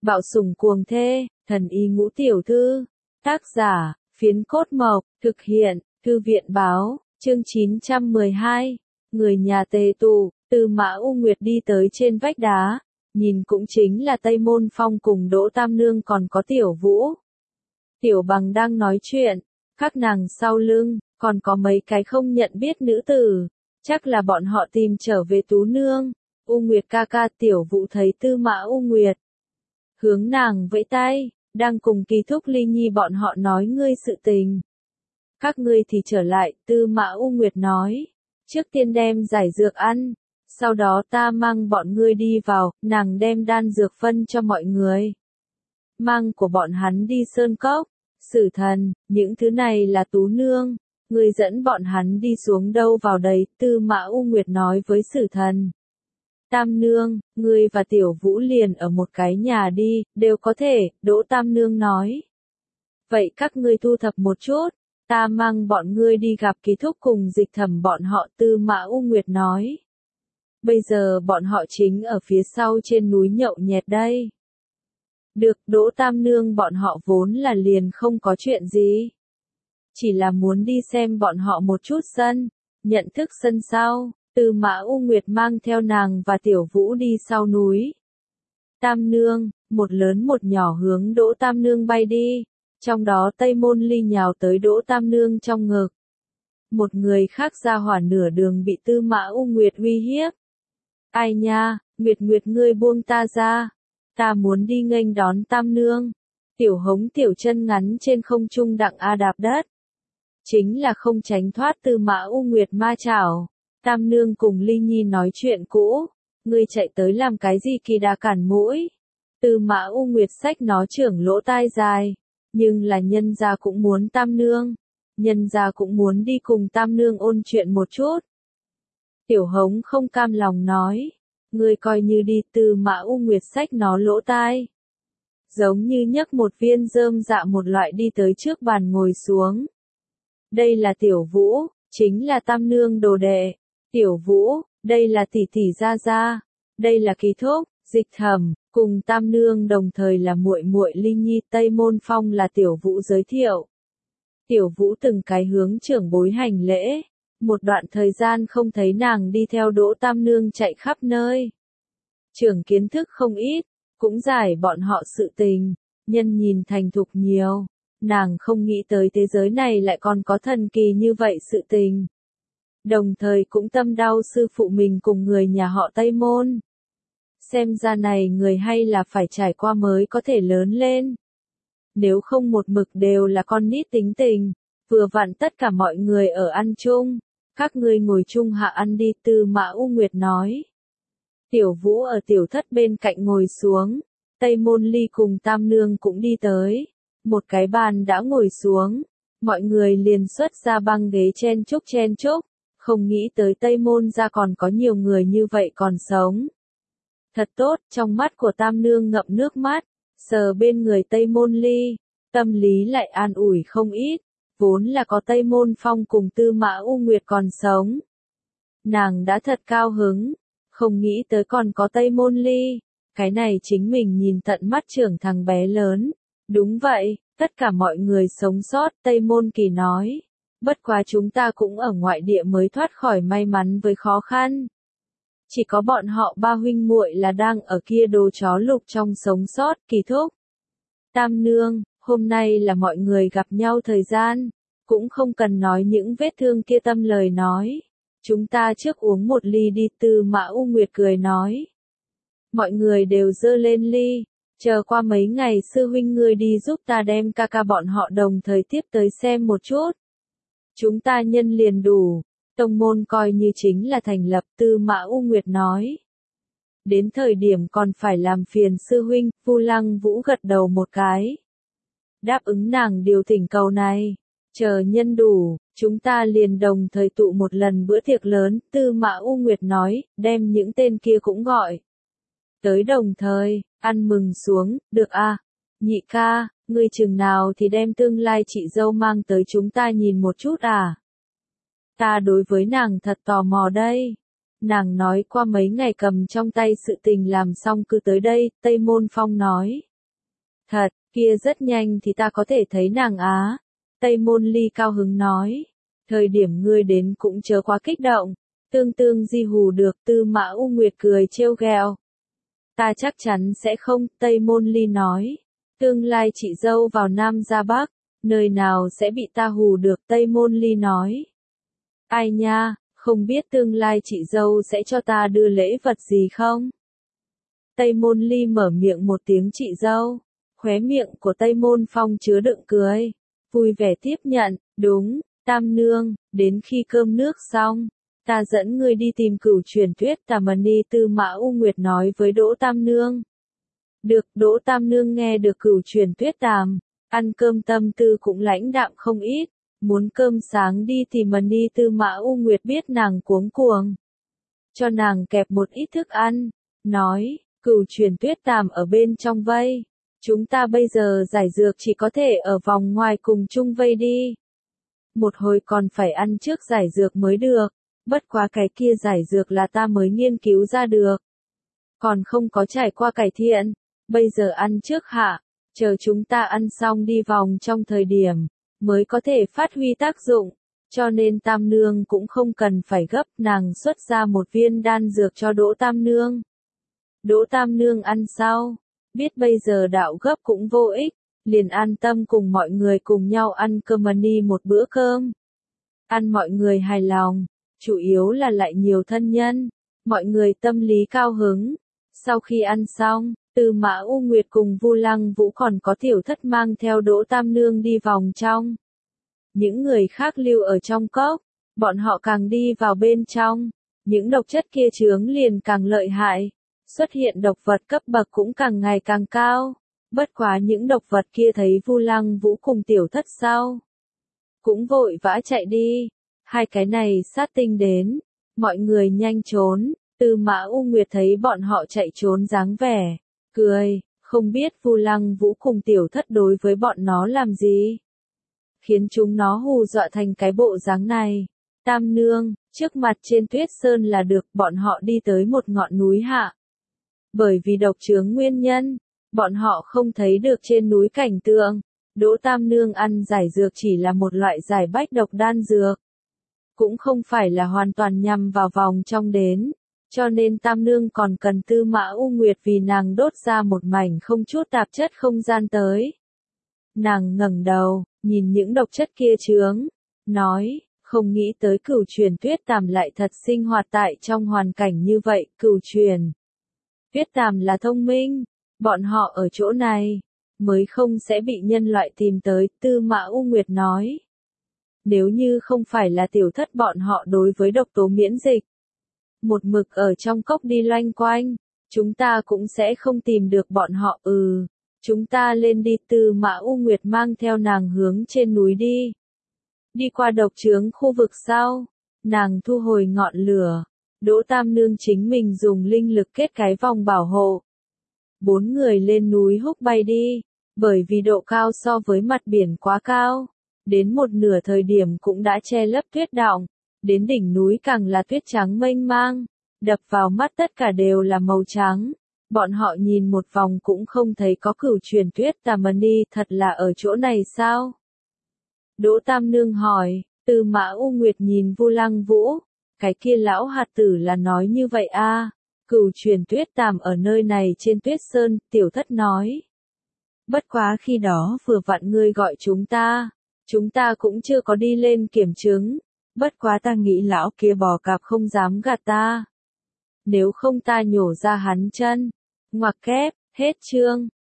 Bạo sủng cuồng thê, thần y ngũ tiểu thư. Tác giả, Phiến Cốt Mộc, thực hiện, Thư viện báo, chương 912. Người nhà Tề Tụ, Tư Mã U Nguyệt đi tới trên vách đá, nhìn cũng chính là Tây Môn Phong cùng Đỗ Tam Nương còn có Tiểu Vũ. Tiểu Bằng đang nói chuyện, các nàng sau lưng, còn có mấy cái không nhận biết nữ tử, chắc là bọn họ tìm trở về Tú Nương. U Nguyệt ca ca. Tiểu Vũ thấy Tư Mã U Nguyệt, hướng nàng vẫy tay, đang cùng Kỳ Thúc Ly Nhi bọn họ nói ngươi sự tình. Các ngươi thì trở lại, Tư Mã U Nguyệt nói, trước tiên đem giải dược ăn, sau đó ta mang bọn ngươi đi vào, nàng đem đan dược phân cho mọi người. Mang của bọn hắn đi Sơn Cốc, Sử Thần, những thứ này là Tú Nương, ngươi dẫn bọn hắn đi xuống đâu vào đấy, Tư Mã U Nguyệt nói với Sử Thần. Tam Nương, ngươi và Tiểu Vũ liền ở một cái nhà đi, đều có thể, Đỗ Tam Nương nói. Vậy các ngươi thu thập một chút, ta mang bọn ngươi đi gặp Kỳ Thúc cùng Dịch Thẩm bọn họ, Tư Mã U Nguyệt nói. Bây giờ bọn họ chính ở phía sau trên núi nhậu nhẹt đây. Được, Đỗ Tam Nương bọn họ vốn là liền không có chuyện gì. Chỉ là muốn đi xem bọn họ một chút sân, nhận thức sân sau. Tư Mã U Nguyệt mang theo nàng và Tiểu Vũ đi sau núi. Tam Nương, một lớn một nhỏ hướng Đỗ Tam Nương bay đi, trong đó Tây Môn Ly nhào tới Đỗ Tam Nương trong ngực. Một người khác ra hỏa nửa đường bị Tư Mã U Nguyệt uy hiếp. Ai nha, Nguyệt Nguyệt ngươi buông ta ra, ta muốn đi nghênh đón Tam Nương. Tiểu Hống tiểu chân ngắn trên không trung đặng a đạp đất. Chính là không tránh thoát Tư Mã U Nguyệt ma chảo. Tam Nương cùng Ly Nhi nói chuyện cũ, ngươi chạy tới làm cái gì Kỳ đà cản mũi. Tư Mã U Nguyệt xách nó trưởng lỗ tai dài, nhưng là nhân gia cũng muốn Tam Nương, nhân gia cũng muốn đi cùng Tam Nương ôn chuyện một chút. Tiểu Hống không cam lòng nói, ngươi coi như đi. Tư Mã U Nguyệt xách nó lỗ tai, giống như nhấc một viên rơm dạ một loại đi tới trước bàn ngồi xuống. Đây là Tiểu Vũ, chính là Tam Nương đồ đệ. Tiểu Vũ, đây là tỷ tỷ Gia Gia, đây là Kỳ Thúc, Dịch Thẩm, cùng Tam Nương đồng thời là muội muội Ly Nhi. Tây Môn Phong là Tiểu Vũ giới thiệu. Tiểu Vũ từng cái hướng trưởng bối hành lễ, một đoạn thời gian không thấy nàng đi theo Đỗ Tam Nương chạy khắp nơi. Trưởng kiến thức không ít, cũng giải bọn họ sự tình, nhân nhìn thành thục nhiều, nàng không nghĩ tới thế giới này lại còn có thần kỳ như vậy sự tình. Đồng thời cũng tâm đau sư phụ mình cùng người nhà họ Tây Môn. Xem ra này người hay là phải trải qua mới có thể lớn lên. Nếu không một mực đều là con nít tính tình, vừa vặn tất cả mọi người ở ăn chung, các ngươi ngồi chung hạ ăn đi. Tư Mã U Nguyệt nói. Tiểu Vũ ở tiểu thất bên cạnh ngồi xuống, Tây Môn Ly cùng Tam Nương cũng đi tới, một cái bàn đã ngồi xuống, mọi người liền xuất ra băng ghế chen chúc. Không nghĩ tới Tây Môn ra còn có nhiều người như vậy còn sống. Thật tốt, trong mắt của Tam Nương ngậm nước mắt, sờ bên người Tây Môn Ly, tâm lý lại an ủi không ít, vốn là có Tây Môn Phong cùng Tư Mã U Nguyệt còn sống. Nàng đã thật cao hứng, không nghĩ tới còn có Tây Môn Ly, cái này chính mình nhìn tận mắt trưởng thằng bé lớn. Đúng vậy, tất cả mọi người sống sót. Tây Môn Kỳ nói. Bất quá chúng ta cũng ở ngoại địa mới thoát khỏi may mắn với khó khăn. Chỉ có bọn họ ba huynh muội là đang ở kia đồ chó lục trong sống sót. Kỳ Thúc, Tam Nương, hôm nay là mọi người gặp nhau thời gian, cũng không cần nói những vết thương kia tâm lời nói. Chúng ta trước uống một ly đi. Tư Mã U Nguyệt cười nói. Mọi người đều giơ lên ly, chờ qua mấy ngày sư huynh ngươi đi giúp ta đem ca ca bọn họ đồng thời tiếp tới xem một chút. Chúng ta nhân liền đủ, tông môn coi như chính là thành lập. Tư Mã U Nguyệt nói. Đến thời điểm còn phải làm phiền sư huynh. Vu Lăng Vũ gật đầu một cái, đáp ứng nàng điều thỉnh cầu này. Chờ nhân đủ, chúng ta liền đồng thời tụ một lần bữa tiệc lớn. Tư Mã U Nguyệt nói, đem những tên kia cũng gọi tới đồng thời, ăn mừng xuống. Được a, nhị ca, ngươi chừng nào thì đem tương lai chị dâu mang tới chúng ta nhìn một chút à? Ta đối với nàng thật tò mò đây. Nàng nói qua mấy ngày cầm trong tay sự tình làm xong cứ tới đây. Tây Môn Phong nói. Thật, kia rất nhanh thì ta có thể thấy nàng á. Tây Môn Ly cao hứng nói. Thời điểm ngươi đến cũng chớ quá kích động. Tương tương di hù được, Tư Mã U Nguyệt cười trêu ghẹo. Ta chắc chắn sẽ không, Tây Môn Ly nói. Tương lai chị dâu vào Nam ra Bắc, nơi nào sẽ bị ta hù được, Tây Môn Ly nói. Ai nha, không biết tương lai chị dâu sẽ cho ta đưa lễ vật gì không? Tây Môn Ly mở miệng một tiếng chị dâu. Khóe miệng của Tây Môn Phong chứa đựng cười. Vui vẻ tiếp nhận, đúng, Tam Nương, đến khi cơm nước xong, ta dẫn ngươi đi tìm Cửu Truyền Tuyết Tàm Ni. Tư Mã U Nguyệt nói với Đỗ Tam Nương. Được, Đỗ Tam Nương nghe được Cửu Truyền Tuyết Tàm, ăn cơm tâm tư cũng lãnh đạm không ít, muốn cơm sáng đi tìm Ni. Tư Mã U Nguyệt biết nàng cuống cuồng, cho nàng kẹp một ít thức ăn, nói, Cửu Truyền Tuyết Tàm ở bên trong vây, chúng ta bây giờ giải dược chỉ có thể ở vòng ngoài cùng chung vây đi. Một hồi còn phải ăn trước giải dược mới được, bất quá cái kia giải dược là ta mới nghiên cứu ra được, còn không có trải qua cải thiện, bây giờ ăn trước hạ, chờ chúng ta ăn xong đi vòng trong thời điểm, mới có thể phát huy tác dụng, cho nên Tam Nương cũng không cần phải gấp, nàng xuất ra một viên đan dược cho Đỗ Tam Nương. Đỗ Tam Nương ăn sau, biết bây giờ đạo gấp cũng vô ích, liền an tâm cùng mọi người cùng nhau ăn cơm Ni một bữa cơm. Ăn mọi người hài lòng, chủ yếu là lại nhiều thân nhân, mọi người tâm lý cao hứng. Sau khi ăn xong, Tư Mã U Nguyệt cùng Vu Lăng Vũ còn có Tiểu Thất mang theo Đỗ Tam Nương đi vòng trong. Những người khác lưu ở trong cốc, bọn họ càng đi vào bên trong, những độc chất kia chướng liền càng lợi hại, xuất hiện độc vật cấp bậc cũng càng ngày càng cao. Bất quá những độc vật kia thấy Vu Lăng Vũ cùng Tiểu Thất sau, cũng vội vã chạy đi. Hai cái này sát tinh đến, mọi người nhanh trốn. Tư Mã U Nguyệt thấy bọn họ chạy trốn dáng vẻ, cười, không biết Vu Lăng Vũ cùng Tiểu Thất đối với bọn nó làm gì, khiến chúng nó hù dọa thành cái bộ dáng này. Tam Nương, trước mặt trên Tuyết Sơn là được, bọn họ đi tới một ngọn núi hạ. Bởi vì độc chướng nguyên nhân, bọn họ không thấy được trên núi cảnh tượng. Đỗ Tam Nương ăn giải dược chỉ là một loại giải bách độc đan dược, cũng không phải là hoàn toàn nhằm vào vòng trong đến, cho nên Tam Nương còn cần Tư Mã U Nguyệt vì nàng đốt ra một mảnh không chút tạp chất không gian tới. Nàng ngẩng đầu, nhìn những độc chất kia chướng, nói, không nghĩ tới Cửu Truyền Tuyết Tàm lại thật sinh hoạt tại trong hoàn cảnh như vậy. Cửu Truyền Tuyết Tàm là thông minh, bọn họ ở chỗ này, mới không sẽ bị nhân loại tìm tới, Tư Mã U Nguyệt nói. Nếu như không phải là Tiểu Thất bọn họ đối với độc tố miễn dịch, một mực ở trong cốc đi loanh quanh, chúng ta cũng sẽ không tìm được bọn họ. Chúng ta lên đi. Tư Mã U Nguyệt mang theo nàng hướng trên núi đi. Đi qua độc chướng khu vực sau, nàng thu hồi ngọn lửa, Đỗ Tam Nương chính mình dùng linh lực kết cái vòng bảo hộ. 4 người lên núi húc bay đi, bởi vì độ cao so với mặt biển quá cao, đến một nửa thời điểm cũng đã che lấp tuyết đọng, đến đỉnh núi càng là tuyết trắng mênh mang, đập vào mắt tất cả đều là màu trắng. Bọn họ nhìn một vòng cũng không thấy có Cửu Truyền Tuyết Tàm Ni, thật là ở chỗ này sao? Đỗ Tam Nương hỏi. Tư Mã U Nguyệt nhìn Vu Lăng Vũ, cái kia lão hạt tử là nói như vậy a? Cửu Truyền Tuyết Tàm ở nơi này trên Tuyết Sơn. Tiểu Thất nói. Bất quá khi đó vừa vặn ngươi gọi chúng ta cũng chưa có đi lên kiểm chứng, bất quá ta nghĩ lão kia bò cạp không dám gạt ta. Nếu không ta nhổ ra hắn chân. Ngoặc kép, hết chương.